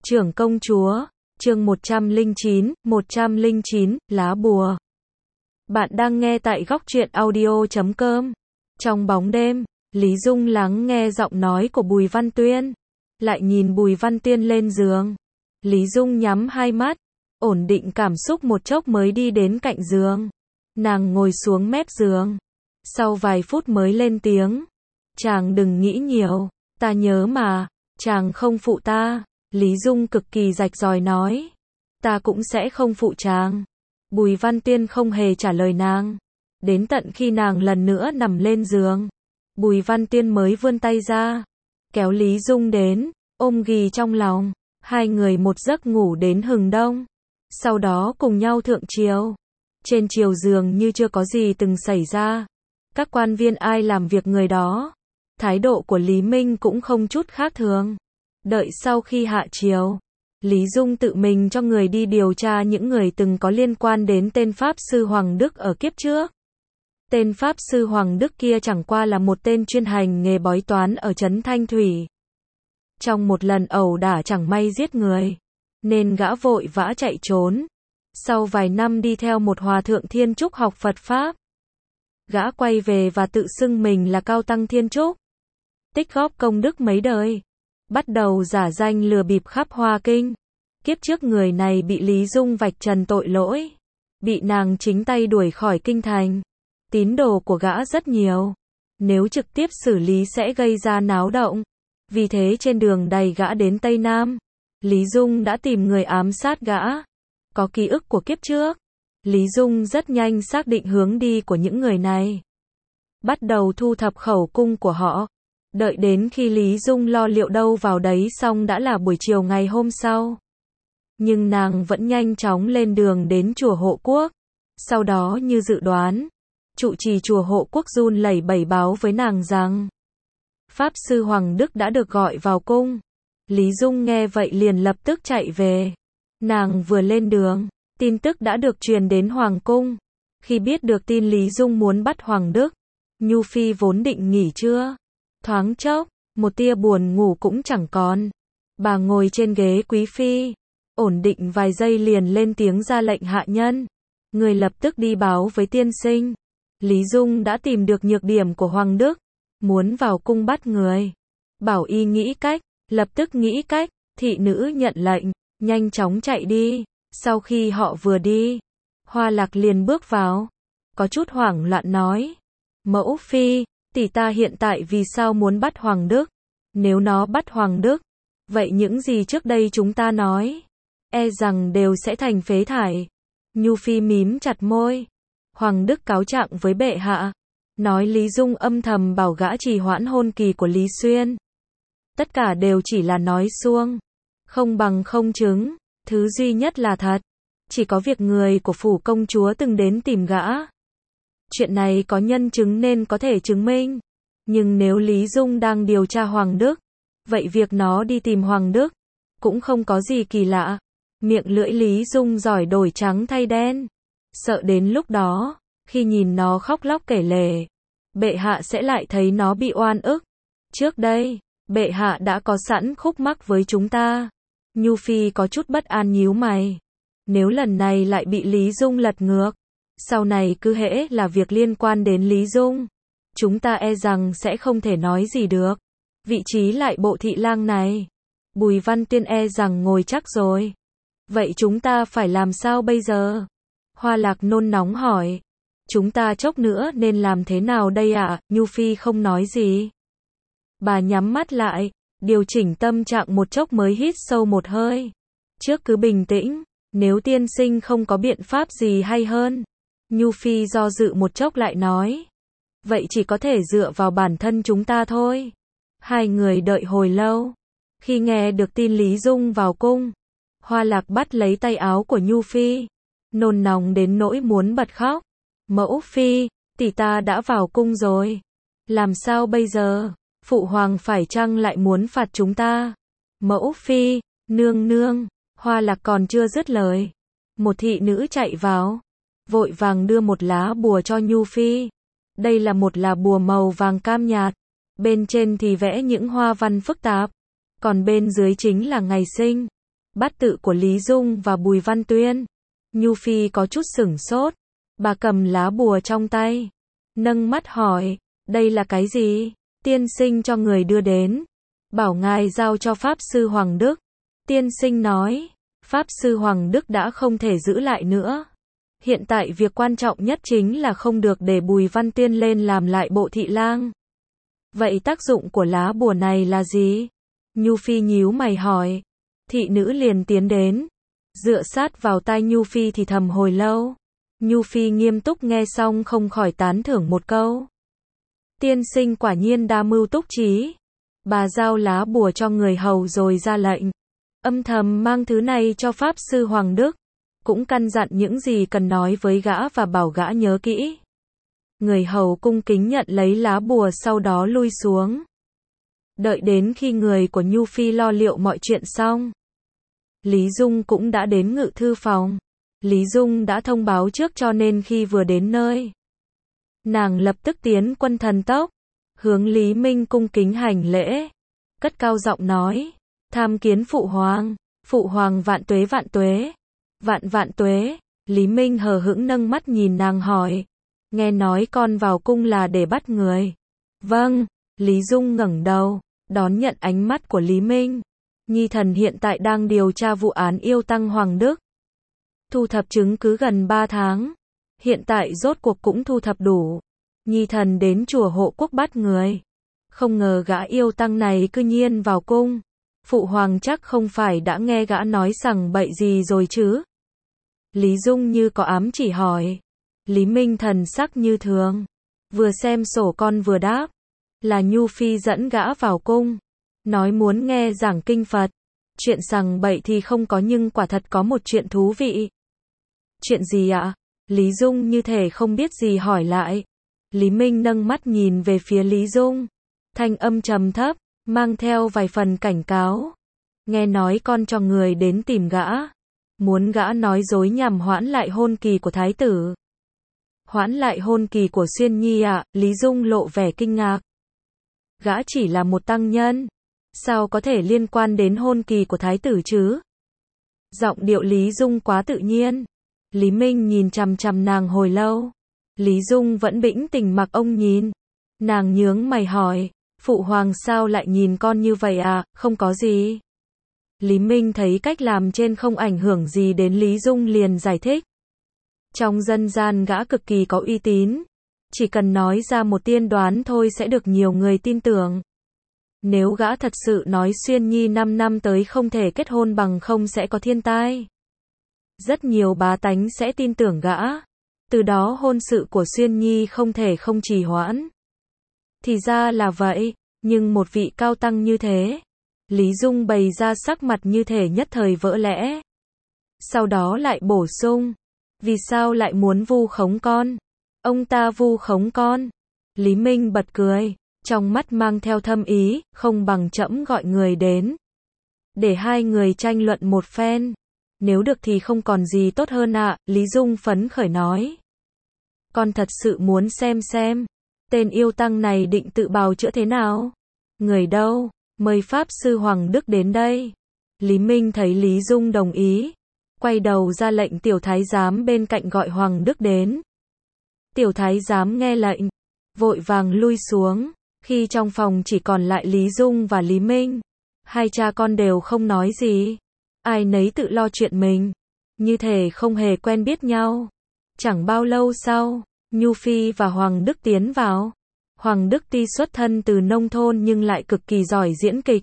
Trưởng công chúa, chương 109, lá bùa. Bạn đang nghe tại góc truyện audio.com. Trong bóng đêm, Lý Dung lắng nghe giọng nói của Bùi Văn Tuyên, lại nhìn Bùi Văn Tuyên lên giường. Lý Dung nhắm hai mắt, ổn định cảm xúc một chốc mới đi đến cạnh giường. Nàng ngồi xuống mép giường, sau vài phút mới lên tiếng. Chàng đừng nghĩ nhiều, ta nhớ mà, chàng không phụ ta. Lý Dung cực kỳ rạch ròi nói. Ta cũng sẽ không phụ chàng. Bùi Văn Tuyên không hề trả lời nàng. Đến tận khi nàng lần nữa nằm lên giường, Bùi Văn Tuyên mới vươn tay ra, kéo Lý Dung đến, ôm ghì trong lòng. Hai người một giấc ngủ đến hừng đông. Sau đó cùng nhau thượng triều. Trên triều giường như chưa có gì từng xảy ra. Các quan viên ai làm việc người đó. Thái độ của Lý Minh cũng không chút khác thường. Đợi sau khi hạ triều, Lý Dung tự mình cho người đi điều tra những người từng có liên quan đến tên Pháp Sư Hoàng Đức ở kiếp trước. Tên Pháp Sư Hoàng Đức kia chẳng qua là một tên chuyên hành nghề bói toán ở trấn Thanh Thủy. Trong một lần ẩu đả chẳng may giết người, nên gã vội vã chạy trốn. Sau vài năm đi theo một hòa thượng Thiên Trúc học Phật Pháp, gã quay về và tự xưng mình là Cao Tăng Thiên Trúc, tích góp công đức mấy đời, bắt đầu giả danh lừa bịp khắp Hoa Kinh. Kiếp trước người này bị Lý Dung vạch trần tội lỗi, bị nàng chính tay đuổi khỏi kinh thành. Tín đồ của gã rất nhiều, nếu trực tiếp xử lý sẽ gây ra náo động. Vì thế trên đường đầy gã đến Tây Nam, Lý Dung đã tìm người ám sát gã. Có ký ức của kiếp trước, Lý Dung rất nhanh xác định hướng đi của những người này, bắt đầu thu thập khẩu cung của họ. Đợi đến khi Lý Dung lo liệu đâu vào đấy xong đã là buổi chiều ngày hôm sau. Nhưng nàng vẫn nhanh chóng lên đường đến chùa Hộ Quốc. Sau đó như dự đoán, trụ trì chùa Hộ Quốc run lẩy bẩy báo với nàng rằng Pháp Sư Hoàng Đức đã được gọi vào cung. Lý Dung nghe vậy liền lập tức chạy về. Nàng vừa lên đường, tin tức đã được truyền đến Hoàng cung. Khi biết được tin Lý Dung muốn bắt Hoàng Đức, Nhu Phi vốn định nghỉ trưa, thoáng chốc, một tia buồn ngủ cũng chẳng còn. Bà ngồi trên ghế quý phi, ổn định vài giây liền lên tiếng ra lệnh hạ nhân. Người lập tức đi báo với tiên sinh. Lý Dung đã tìm được nhược điểm của Hoàng Đức, muốn vào cung bắt người. Bảo y nghĩ cách, lập tức nghĩ cách. Thị nữ nhận lệnh, nhanh chóng chạy đi. Sau khi họ vừa đi, Hoa Lạc liền bước vào, có chút hoảng loạn nói. Mẫu phi, tỷ ta hiện tại vì sao muốn bắt Hoàng Đức? Nếu nó bắt Hoàng Đức, vậy những gì trước đây chúng ta nói, e rằng đều sẽ thành phế thải. Nhu Phi mím chặt môi. Hoàng Đức cáo trạng với bệ hạ, nói Lý Dung âm thầm bảo gã trì hoãn hôn kỳ của Lý Xuyên. Tất cả đều chỉ là nói suông, không bằng không chứng. Thứ duy nhất là thật, chỉ có việc người của phủ công chúa từng đến tìm gã. Chuyện này có nhân chứng nên có thể chứng minh. Nhưng nếu Lý Dung đang điều tra Hoàng Đức, vậy việc nó đi tìm Hoàng Đức cũng không có gì kỳ lạ. Miệng lưỡi Lý Dung giỏi đổi trắng thay đen. Sợ đến lúc đó, khi nhìn nó khóc lóc kể lể, bệ hạ sẽ lại thấy nó bị oan ức. Trước đây, bệ hạ đã có sẵn khúc mắc với chúng ta. Nhu Phi có chút bất an nhíu mày. Nếu lần này lại bị Lý Dung lật ngược, sau này cứ hễ là việc liên quan đến Lý Dung, chúng ta e rằng sẽ không thể nói gì được. Vị trí lại bộ thị lang này, Bùi Văn Tuyên e rằng ngồi chắc rồi. Vậy chúng ta phải làm sao bây giờ? Hoa Lạc nôn nóng hỏi. Chúng ta chốc nữa nên làm thế nào đây ạ? Nhu Phi không nói gì. Bà nhắm mắt lại, điều chỉnh tâm trạng một chốc mới hít sâu một hơi. Trước cứ bình tĩnh, nếu tiên sinh không có biện pháp gì hay hơn. Nhu Phi do dự một chốc lại nói. Vậy chỉ có thể dựa vào bản thân chúng ta thôi. Hai người đợi hồi lâu. Khi nghe được tin Lý Dung vào cung, Hoa Lạc bắt lấy tay áo của Nhu Phi, nôn nóng đến nỗi muốn bật khóc. Mẫu phi, tỷ ta đã vào cung rồi. Làm sao bây giờ? Phụ hoàng phải chăng lại muốn phạt chúng ta? Mẫu phi, nương nương. Hoa Lạc còn chưa dứt lời, một thị nữ chạy vào, vội vàng đưa một lá bùa cho Nhu Phi. Đây là một lá bùa màu vàng cam nhạt, bên trên thì vẽ những hoa văn phức tạp, còn bên dưới chính là ngày sinh. Bát tự của Lý Dung và Bùi Văn Tuyên. Nhu Phi có chút sửng sốt. Bà cầm lá bùa trong tay. Nâng mắt hỏi, đây là cái gì? Tiên sinh cho người đưa đến. Bảo ngài giao cho Pháp Sư Hoàng Đức. Tiên sinh nói, Pháp Sư Hoàng Đức đã không thể giữ lại nữa. Hiện tại việc quan trọng nhất chính là không được để Bùi Văn Tuyên lên làm lại bộ thị lang. Vậy tác dụng của lá bùa này là gì? Nhu Phi nhíu mày hỏi. Thị nữ liền tiến đến, dựa sát vào tai Nhu Phi thì thầm hồi lâu. Nhu Phi nghiêm túc nghe xong không khỏi tán thưởng một câu. Tiên sinh quả nhiên đa mưu túc trí. Bà giao lá bùa cho người hầu rồi ra lệnh. Âm thầm mang thứ này cho Pháp Sư Hoàng Đức. Cũng căn dặn những gì cần nói với gã và bảo gã nhớ kỹ. Người hầu cung kính nhận lấy lá bùa sau đó lui xuống. Đợi đến khi người của Nhu Phi lo liệu mọi chuyện xong. Lý Dung cũng đã đến ngự thư phòng. Lý Dung đã thông báo trước cho nên khi vừa đến nơi. Nàng lập tức tiến quân thần tốc. Hướng Lý Minh cung kính hành lễ. Cất cao giọng nói. Tham kiến Phụ Hoàng vạn tuế vạn tuế. Vạn tuế. Lý Minh hờ hững nâng mắt nhìn nàng hỏi. Nghe nói con vào cung là để bắt người. Vâng. Lý Dung ngẩng đầu, đón nhận ánh mắt của Lý Minh. Nhi thần hiện tại đang điều tra vụ án yêu tăng Hoàng Đức. Thu thập chứng cứ gần 3 tháng. Hiện tại rốt cuộc cũng thu thập đủ. Nhi thần đến chùa Hộ Quốc bắt người. Không ngờ gã yêu tăng này cư nhiên vào cung. Phụ Hoàng chắc không phải đã nghe gã nói sằng bậy gì rồi chứ? Lý Dung như có ám chỉ hỏi. Lý Minh thần sắc như thường. Vừa xem sổ con vừa đáp. Là Nhu Phi dẫn gã vào cung. Nói muốn nghe giảng kinh Phật. Chuyện sằng bậy thì không có nhưng quả thật có một chuyện thú vị. Chuyện gì ạ? Lý Dung như thể không biết gì hỏi lại. Lý Minh nâng mắt nhìn về phía Lý Dung. Thanh âm trầm thấp, mang theo vài phần cảnh cáo. Nghe nói con cho người đến tìm gã. Muốn gã nói dối nhằm hoãn lại hôn kỳ của thái tử. Hoãn lại hôn kỳ của Xuyên Nhi ạ? Lý Dung lộ vẻ kinh ngạc. Gã chỉ là một tăng nhân. Sao có thể liên quan đến hôn kỳ của thái tử chứ? Giọng điệu Lý Dung quá tự nhiên. Lý Minh nhìn chằm chằm nàng hồi lâu. Lý Dung vẫn bĩnh tình mặc ông nhìn. Nàng nhướng mày hỏi. Phụ Hoàng sao lại nhìn con như vậy à? Không có gì. Lý Minh thấy cách làm trên không ảnh hưởng gì đến Lý Dung liền giải thích. Trong dân gian gã cực kỳ có uy tín. Chỉ cần nói ra một tiên đoán thôi sẽ được nhiều người tin tưởng. Nếu gã thật sự nói Xuyên Nhi 5 năm tới không thể kết hôn bằng không sẽ có thiên tai. Rất nhiều bá tánh sẽ tin tưởng gã. Từ đó hôn sự của Xuyên Nhi không thể không trì hoãn. Thì ra là vậy, nhưng một vị cao tăng như thế. Lý Dung bày ra sắc mặt như thể nhất thời vỡ lẽ. Sau đó lại bổ sung. Vì sao lại muốn vu khống con? Ông ta vu khống con. Lý Minh bật cười. Trong mắt mang theo thâm ý, không bằng trẫm gọi người đến. Để hai người tranh luận một phen. Nếu được thì không còn gì tốt hơn ạ, Lý Dung phấn khởi nói. Con thật sự muốn xem. Tên yêu tăng này định tự bào chữa thế nào? Người đâu? Mời Pháp Sư Hoàng Đức đến đây. Lý Minh thấy Lý Dung đồng ý. Quay đầu ra lệnh tiểu thái giám bên cạnh gọi Hoàng Đức đến. Tiểu thái giám nghe lệnh. Vội vàng lui xuống. Khi trong phòng chỉ còn lại Lý Dung và Lý Minh. Hai cha con đều không nói gì. Ai nấy tự lo chuyện mình. Như thể không hề quen biết nhau. Chẳng bao lâu sau, Nhu Phi và Hoàng Đức tiến vào. Hoàng Đức tuy xuất thân từ nông thôn nhưng lại cực kỳ giỏi diễn kịch.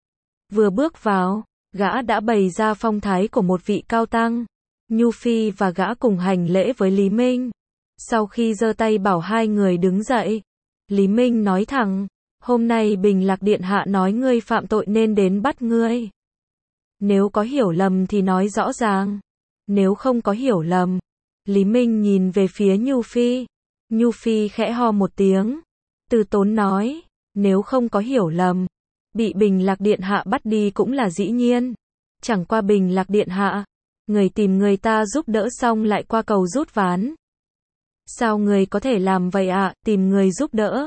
Vừa bước vào, gã đã bày ra phong thái của một vị cao tăng. Nhu Phi và gã cùng hành lễ với Lý Minh. Sau khi giơ tay bảo hai người đứng dậy, Lý Minh nói thẳng, hôm nay Bình Lạc Điện Hạ nói ngươi phạm tội nên đến bắt ngươi. Nếu có hiểu lầm thì nói rõ ràng. Nếu không có hiểu lầm. Lý Minh nhìn về phía Nhu Phi. Nhu Phi khẽ ho một tiếng. Từ tốn nói, nếu không có hiểu lầm. Bị Bình Lạc Điện Hạ bắt đi cũng là dĩ nhiên. Chẳng qua Bình Lạc Điện Hạ. Người tìm người ta giúp đỡ xong lại qua cầu rút ván. Sao người có thể làm vậy ạ, tìm người giúp đỡ?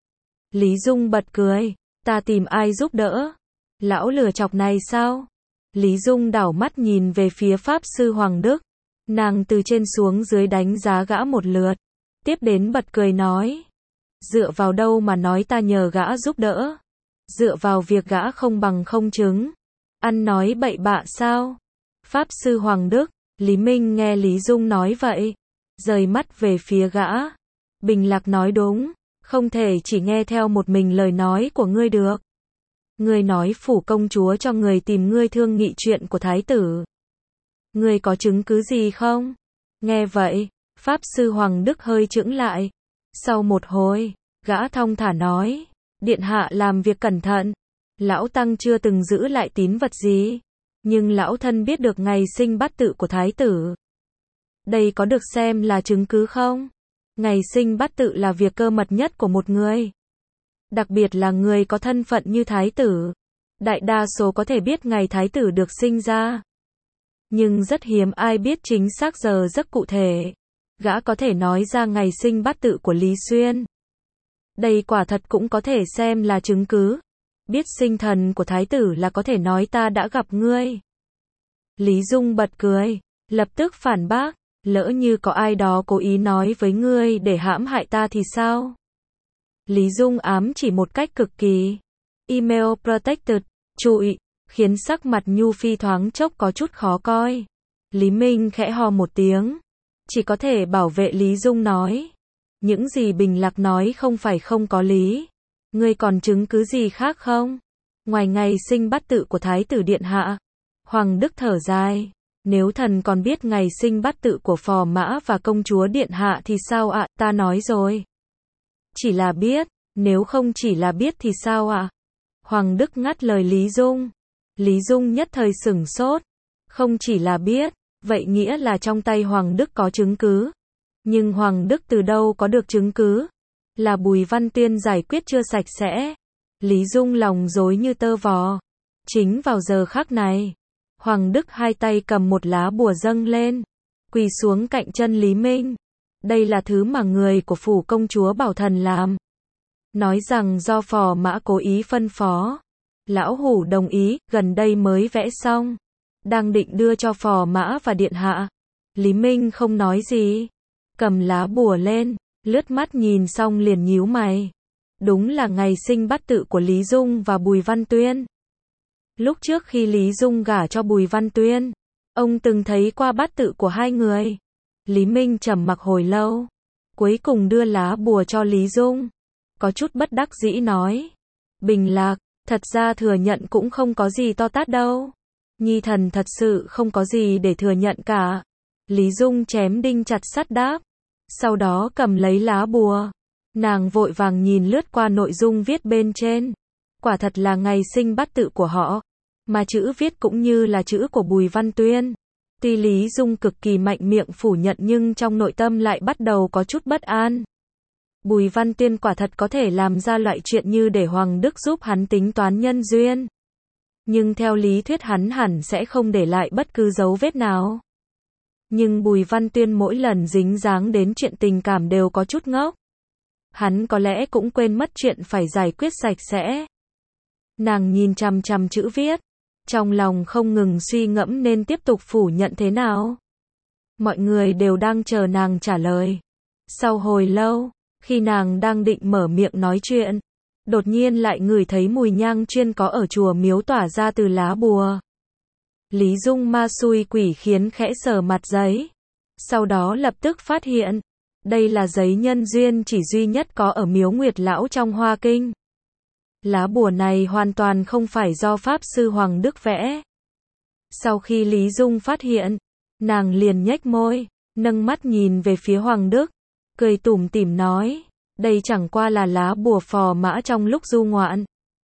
Lý Dung bật cười. Ta tìm ai giúp đỡ? Lão lừa chọc này sao? Lý Dung đảo mắt nhìn về phía Pháp Sư Hoàng Đức. Nàng từ trên xuống dưới đánh giá gã một lượt. Tiếp đến bật cười nói. Dựa vào đâu mà nói ta nhờ gã giúp đỡ? Dựa vào việc gã không bằng không chứng. Ăn nói bậy bạ sao? Pháp Sư Hoàng Đức, Lý Minh nghe Lý Dung nói vậy. Rời mắt về phía gã. Bình Lạc nói đúng. Không thể chỉ nghe theo một mình lời nói của ngươi được. Ngươi nói phủ công chúa cho người tìm ngươi thương nghị chuyện của thái tử. Ngươi có chứng cứ gì không? Nghe vậy, Pháp Sư Hoàng Đức hơi chững lại. Sau một hồi, gã thong thả nói. Điện hạ làm việc cẩn thận. Lão Tăng chưa từng giữ lại tín vật gì. Nhưng lão thân biết được ngày sinh bát tự của thái tử. Đây có được xem là chứng cứ không? Ngày sinh bát tự là việc cơ mật nhất của một người. Đặc biệt là người có thân phận như thái tử. Đại đa số có thể biết ngày thái tử được sinh ra. Nhưng rất hiếm ai biết chính xác giờ giấc cụ thể. Gã có thể nói ra ngày sinh bát tự của Lý Xuyên. Đây quả thật cũng có thể xem là chứng cứ. Biết sinh thần của thái tử là có thể nói ta đã gặp ngươi. Lý Dung bật cười, lập tức phản bác. Lỡ như có ai đó cố ý nói với ngươi để hãm hại ta thì sao? Lý Dung ám chỉ một cách cực kỳ. Email protected, trụi, khiến sắc mặt Nhu Phi thoáng chốc có chút khó coi. Lý Minh khẽ ho một tiếng. Chỉ có thể bảo vệ Lý Dung nói. Những gì Bình Lạc nói không phải không có lý. Ngươi còn chứng cứ gì khác không? Ngoài ngày sinh bát tự của Thái tử Điện Hạ. Hoàng Đức thở dài. Nếu thần còn biết ngày sinh bát tự của Phò Mã và công chúa Điện Hạ thì sao ạ? Ta nói rồi. Chỉ là biết. Nếu không chỉ là biết thì sao ạ? Hoàng Đức ngắt lời Lý Dung. Lý Dung nhất thời sửng sốt. Không chỉ là biết. Vậy nghĩa là trong tay Hoàng Đức có chứng cứ. Nhưng Hoàng Đức từ đâu có được chứng cứ? Là Bùi Văn Tuyên giải quyết chưa sạch sẽ. Lý Dung lòng rối như tơ vò. Chính vào giờ khắc này, Hoàng Đức hai tay cầm một lá bùa dâng lên, quỳ xuống cạnh chân Lý Minh. Đây là thứ mà người của phủ công chúa bảo thần làm. Nói rằng do Phò Mã cố ý phân phó. Lão Hủ đồng ý, gần đây mới vẽ xong. Đang định đưa cho Phò Mã và Điện Hạ. Lý Minh không nói gì. Cầm lá bùa lên, lướt mắt nhìn xong liền nhíu mày. Đúng là ngày sinh bát tự của Lý Dung và Bùi Văn Tuyên. Lúc trước khi Lý Dung gả cho Bùi Văn Tuyên, ông từng thấy qua bát tự của hai người. Lý Minh trầm mặc hồi lâu, cuối cùng đưa lá bùa cho Lý Dung. Có chút bất đắc dĩ nói. Bình Lạc, thật ra thừa nhận cũng không có gì to tát đâu. Nhi thần thật sự không có gì để thừa nhận cả. Lý Dung chém đinh chặt sắt đáp. Sau đó cầm lấy lá bùa. Nàng vội vàng nhìn lướt qua nội dung viết bên trên. Quả thật là ngày sinh bát tự của họ. Mà chữ viết cũng như là chữ của Bùi Văn Tuyên. Tuy Lý Dung cực kỳ mạnh miệng phủ nhận nhưng trong nội tâm lại bắt đầu có chút bất an. Bùi Văn Tuyên quả thật có thể làm ra loại chuyện như để Hoàng Đức giúp hắn tính toán nhân duyên. Nhưng theo lý thuyết hắn hẳn sẽ không để lại bất cứ dấu vết nào. Nhưng Bùi Văn Tuyên mỗi lần dính dáng đến chuyện tình cảm đều có chút ngốc. Hắn có lẽ cũng quên mất chuyện phải giải quyết sạch sẽ. Nàng nhìn chằm chằm chữ viết. Trong lòng không ngừng suy ngẫm nên tiếp tục phủ nhận thế nào. Mọi người đều đang chờ nàng trả lời. Sau hồi lâu, khi nàng đang định mở miệng nói chuyện, đột nhiên lại ngửi thấy mùi nhang chuyên có ở chùa miếu tỏa ra từ lá bùa. Lý Dung ma xui quỷ khiến khẽ sờ mặt giấy. Sau đó lập tức phát hiện, đây là giấy nhân duyên chỉ duy nhất có ở miếu Nguyệt Lão trong Hoa Kinh. Lá bùa này hoàn toàn không phải do Pháp Sư Hoàng Đức vẽ. Sau khi Lý Dung phát hiện, nàng liền nhếch môi, nâng mắt nhìn về phía Hoàng Đức, cười tủm tỉm nói, đây chẳng qua là lá bùa Phò Mã trong lúc du ngoạn.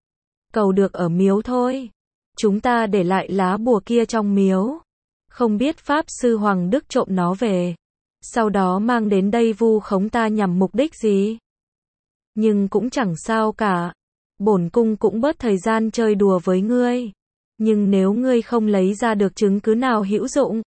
Cầu được ở miếu thôi. Chúng ta để lại lá bùa kia trong miếu. Không biết Pháp Sư Hoàng Đức trộm nó về. Sau đó mang đến đây vu khống ta nhằm mục đích gì. Nhưng cũng chẳng sao cả. Bổn cung cũng bớt thời gian chơi đùa với ngươi. Nhưng nếu ngươi không lấy ra được chứng cứ nào hữu dụng,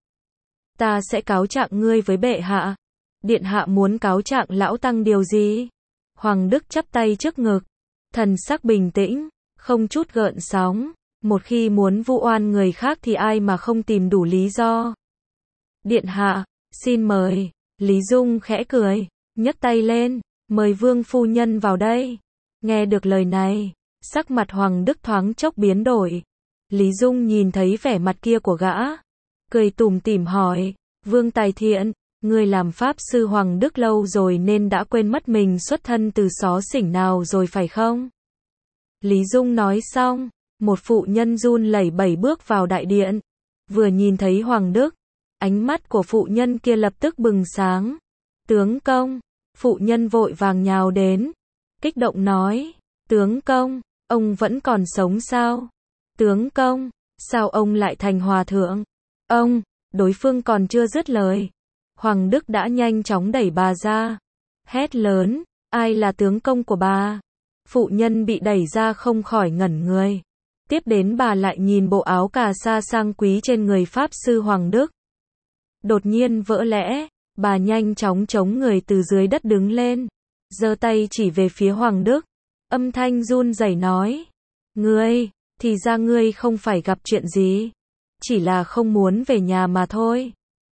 ta sẽ cáo trạng ngươi với bệ hạ. Điện hạ muốn cáo trạng lão tăng điều gì? Hoàng Đức chắp tay trước ngực, thần sắc bình tĩnh, không chút gợn sóng. Một khi muốn vu oan người khác thì ai mà không tìm đủ lý do. Điện hạ, xin mời. Lý Dung khẽ cười, nhấc tay lên, mời Vương phu nhân vào đây. Nghe được lời này, sắc mặt Hoàng Đức thoáng chốc biến đổi. Lý Dung nhìn thấy vẻ mặt kia của gã, cười tủm tỉm hỏi, Vương Tài Thiện, ngươi làm pháp sư Hoàng Đức lâu rồi nên đã quên mất mình xuất thân từ xó xỉnh nào rồi phải không? Lý Dung nói xong, một phụ nhân run lẩy bẩy bước vào đại điện, vừa nhìn thấy Hoàng Đức, ánh mắt của phụ nhân kia lập tức bừng sáng. Tướng công, phụ nhân vội vàng nhào đến, kích động nói, tướng công, ông vẫn còn sống sao? Tướng công, sao ông lại thành hòa thượng? Ông, đối phương còn chưa dứt lời. Hoàng Đức đã nhanh chóng đẩy bà ra, hét lớn, ai là tướng công của bà? Phụ nhân bị đẩy ra không khỏi ngẩn người. Tiếp đến bà lại nhìn bộ áo cà sa sang quý trên người pháp sư Hoàng Đức. Đột nhiên vỡ lẽ, bà nhanh chóng chống người từ dưới đất đứng lên, giơ tay chỉ về phía Hoàng Đức, âm thanh run rẩy nói, ngươi, thì ra ngươi không phải gặp chuyện gì, chỉ là không muốn về nhà mà thôi.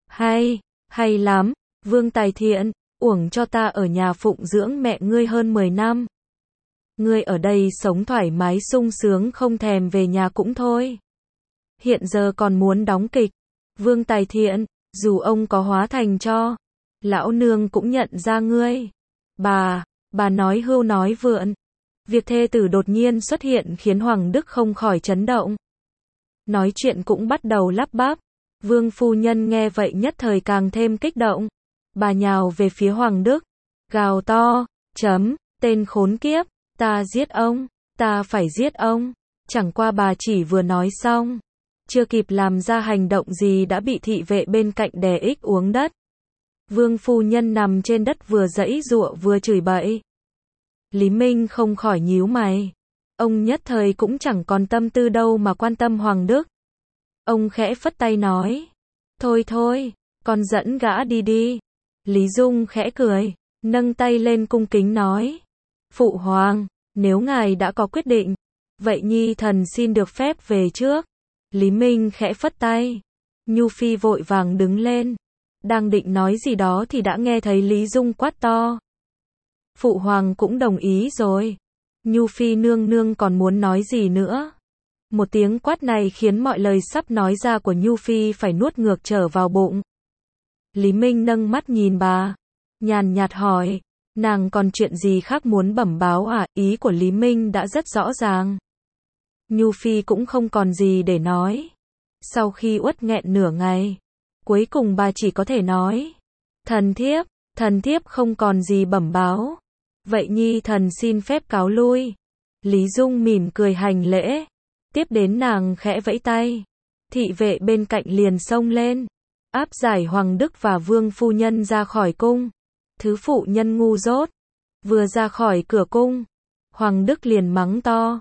Hay lắm, Vương Tài Thiện, uổng cho ta ở nhà phụng dưỡng mẹ ngươi hơn 10 năm. Ngươi ở đây sống thoải mái sung sướng không thèm về nhà cũng thôi. Hiện giờ còn muốn đóng kịch. Vương Tài Thiện, dù ông có hóa thành cho, lão nương cũng nhận ra ngươi. Bà nói hưu nói vượn. Việc thê tử đột nhiên xuất hiện khiến Hoàng Đức không khỏi chấn động. Nói chuyện cũng bắt đầu lắp bắp. Vương phu nhân nghe vậy nhất thời càng thêm kích động. Bà nhào về phía Hoàng Đức, gào to, tên khốn kiếp, ta giết ông, ta phải giết ông. Chẳng qua bà chỉ vừa nói xong, chưa kịp làm ra hành động gì đã bị thị vệ bên cạnh đè ích uống đất. Vương phu nhân nằm trên đất vừa giãy giụa vừa chửi bậy. Lý Minh không khỏi nhíu mày. Ông nhất thời cũng chẳng còn tâm tư đâu mà quan tâm Hoàng Đức. Ông khẽ phất tay nói, thôi, con dẫn gã đi đi. Lý Dung khẽ cười, nâng tay lên cung kính nói, Phụ Hoàng, nếu ngài đã có quyết định, vậy Nhi thần xin được phép về trước. Lý Minh khẽ phất tay. Nhu Phi vội vàng đứng lên, đang định nói gì đó thì đã nghe thấy Lý Dung quát to. Phụ Hoàng cũng đồng ý rồi. Nhu Phi nương nương còn muốn nói gì nữa? Một tiếng quát này khiến mọi lời sắp nói ra của Nhu Phi phải nuốt ngược trở vào bụng. Lý Minh nâng mắt nhìn bà, nhàn nhạt hỏi, nàng còn chuyện gì khác muốn bẩm báo à? Ý của Lý Minh đã rất rõ ràng. Nhu Phi cũng không còn gì để nói. Sau khi uất nghẹn nửa ngày, cuối cùng bà chỉ có thể nói, thần thiếp không còn gì bẩm báo. Vậy Nhi thần xin phép cáo lui. Lý Dung mỉm cười hành lễ. Tiếp đến nàng khẽ vẫy tay. Thị vệ bên cạnh liền xông lên, áp giải Hoàng Đức và Vương phu nhân ra khỏi cung. Thứ phụ nhân ngu dốt. Vừa ra khỏi cửa cung, Hoàng Đức liền mắng to.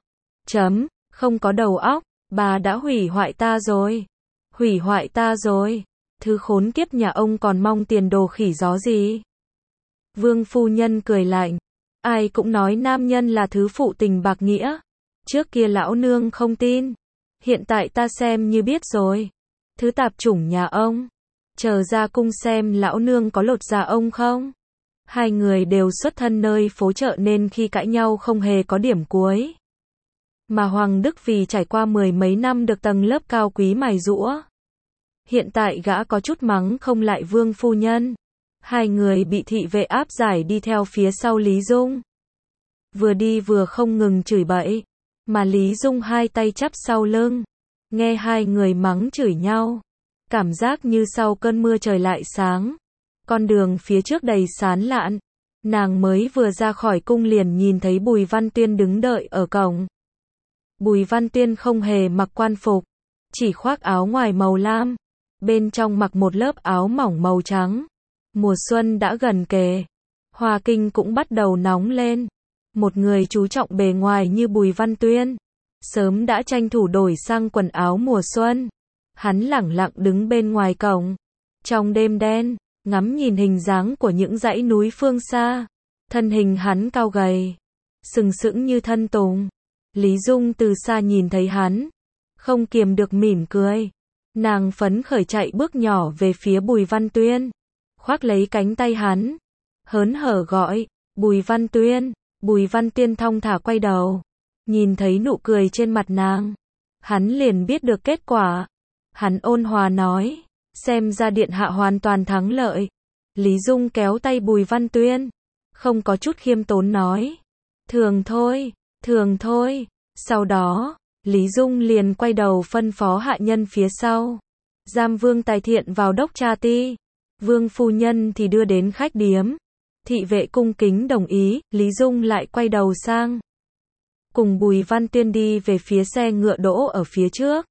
Không có đầu óc, bà đã hủy hoại ta rồi. Hủy hoại ta rồi. Thứ khốn kiếp nhà ông còn mong tiền đồ khỉ gió gì. Vương phu nhân cười lạnh. Ai cũng nói nam nhân là thứ phụ tình bạc nghĩa. Trước kia lão nương không tin. Hiện tại ta xem như biết rồi. Thứ tạp chủng nhà ông. Chờ ra cung xem lão nương có lột da ông không. Hai người đều xuất thân nơi phố chợ nên khi cãi nhau không hề có điểm cuối. Mà Hoàng Đức vì trải qua 10 mấy năm được tầng lớp cao quý mài giũa. Hiện tại gã có chút mắng không lại Vương phu nhân. Hai người bị thị vệ áp giải đi theo phía sau Lý Dung. Vừa đi vừa không ngừng chửi bậy. Mà Lý Dung hai tay chắp sau lưng. Nghe hai người mắng chửi nhau. Cảm giác như sau cơn mưa trời lại sáng. Con đường phía trước đầy sán lạn. Nàng mới vừa ra khỏi cung liền nhìn thấy Bùi Văn Tuyên đứng đợi ở cổng. Bùi Văn Tuyên không hề mặc quan phục. Chỉ khoác áo ngoài màu lam. Bên trong mặc một lớp áo mỏng màu trắng. Mùa xuân đã gần kề. Hoa Kinh cũng bắt đầu nóng lên. Một người chú trọng bề ngoài như Bùi Văn Tuyên, sớm đã tranh thủ đổi sang quần áo mùa xuân. Hắn lẳng lặng đứng bên ngoài cổng. Trong đêm đen, ngắm nhìn hình dáng của những dãy núi phương xa. Thân hình hắn cao gầy, sừng sững như thân tùng. Lý Dung từ xa nhìn thấy hắn. không kiềm được mỉm cười. Nàng phấn khởi chạy bước nhỏ về phía Bùi Văn Tuyên, khoác lấy cánh tay hắn, hớn hở gọi, Bùi Văn Tuyên. Bùi Văn Tuyên thong thả quay đầu, nhìn thấy nụ cười trên mặt nàng, hắn liền biết được kết quả. Hắn ôn hòa nói, xem ra điện hạ hoàn toàn thắng lợi. Lý Dung kéo tay Bùi Văn Tuyên, không có chút khiêm tốn nói, thường thôi, thường thôi. Sau đó, Lý Dung liền quay đầu phân phó hạ nhân phía sau, giam Vương Tài Thiện vào đốc tra ti, Vương phu nhân thì đưa đến khách điếm. Thị vệ cung kính đồng ý, Lý Dung lại quay đầu sang, cùng Bùi Văn Tuyên đi về phía xe ngựa đỗ ở phía trước.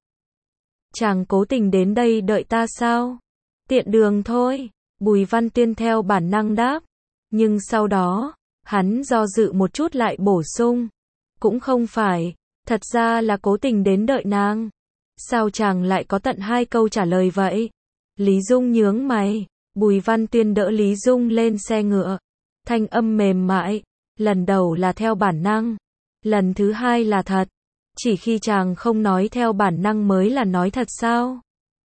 Chàng cố tình đến đây đợi ta sao? Tiện đường thôi, Bùi Văn Tuyên theo bản năng đáp. Nhưng sau đó, hắn do dự một chút lại bổ sung, cũng không phải, thật ra là cố tình đến đợi nàng. Sao chàng lại có tận 2 câu trả lời vậy? Lý Dung nhướng mày. Bùi Văn Tuyên đỡ Lý Dung lên xe ngựa, thanh âm mềm mại, lần đầu là theo bản năng, lần thứ 2 là thật. Chỉ khi chàng không nói theo bản năng mới là nói thật sao?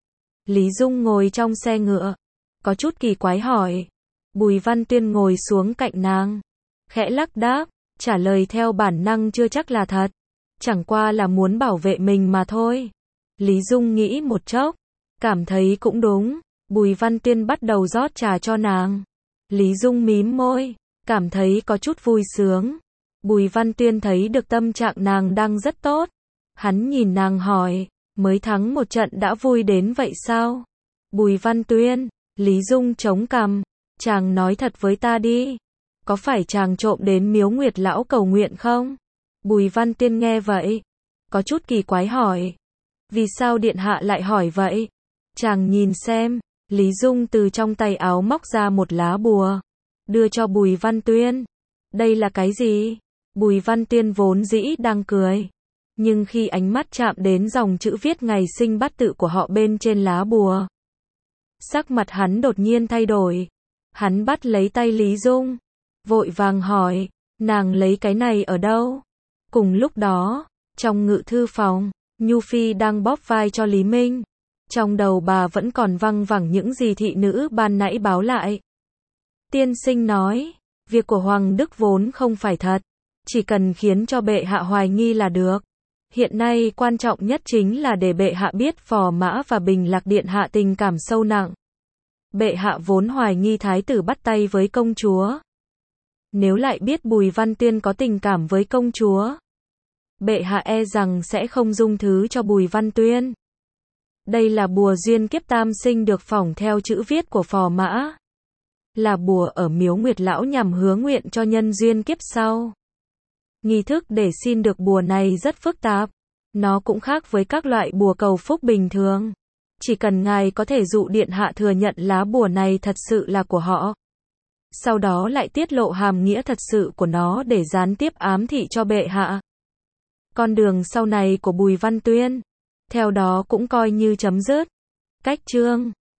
Lý Dung ngồi trong xe ngựa, có chút kỳ quái hỏi. Bùi Văn Tuyên ngồi xuống cạnh nàng, khẽ lắc đáp, trả lời theo bản năng chưa chắc là thật, chẳng qua là muốn bảo vệ mình mà thôi. Lý Dung nghĩ một chốc, cảm thấy cũng đúng. Bùi Văn Tuyên bắt đầu rót trà cho nàng. Lý Dung mím môi, cảm thấy có chút vui sướng. Bùi Văn Tuyên thấy được tâm trạng nàng đang rất tốt. Hắn nhìn nàng hỏi, mới thắng một trận đã vui đến vậy sao? Bùi Văn Tuyên, Lý Dung chống cằm, chàng nói thật với ta đi. Có phải chàng trộm đến Miếu Nguyệt Lão cầu nguyện không? Bùi Văn Tuyên nghe vậy, có chút kỳ quái hỏi. Vì sao điện hạ lại hỏi vậy? Chàng nhìn xem. Lý Dung từ trong tay áo móc ra một lá bùa, đưa cho Bùi Văn Tuyên. Đây là cái gì? Bùi Văn Tuyên vốn dĩ đang cười, nhưng khi ánh mắt chạm đến dòng chữ viết ngày sinh bát tự của họ bên trên lá bùa, sắc mặt hắn đột nhiên thay đổi. Hắn bắt lấy tay Lý Dung, vội vàng hỏi, nàng lấy cái này ở đâu? Cùng lúc đó, trong ngự thư phòng, Nhu Phi đang bóp vai cho Lý Minh. Trong đầu bà vẫn còn văng vẳng những gì thị nữ ban nãy báo lại. Tiên sinh nói, việc của Hoàng Đức vốn không phải thật, chỉ cần khiến cho bệ hạ hoài nghi là được. Hiện nay quan trọng nhất chính là để bệ hạ biết Phò Mã và Bình Lạc điện hạ tình cảm sâu nặng. Bệ hạ vốn hoài nghi thái tử bắt tay với công chúa. Nếu lại biết Bùi Văn Tuyên có tình cảm với công chúa, bệ hạ e rằng sẽ không dung thứ cho Bùi Văn Tuyên. Đây là bùa duyên kiếp tam sinh được phỏng theo chữ viết của Phò Mã. Là bùa ở Miếu Nguyệt Lão nhằm hứa nguyện cho nhân duyên kiếp sau. Nghi thức để xin được bùa này rất phức tạp. Nó cũng khác với các loại bùa cầu phúc bình thường. Chỉ cần ngài có thể dụ điện hạ thừa nhận lá bùa này thật sự là của họ. Sau đó lại tiết lộ hàm nghĩa thật sự của nó để gián tiếp ám thị cho bệ hạ. Con đường sau này của Bùi Văn Tuyên, theo đó cũng coi như chấm dứt. Cách chương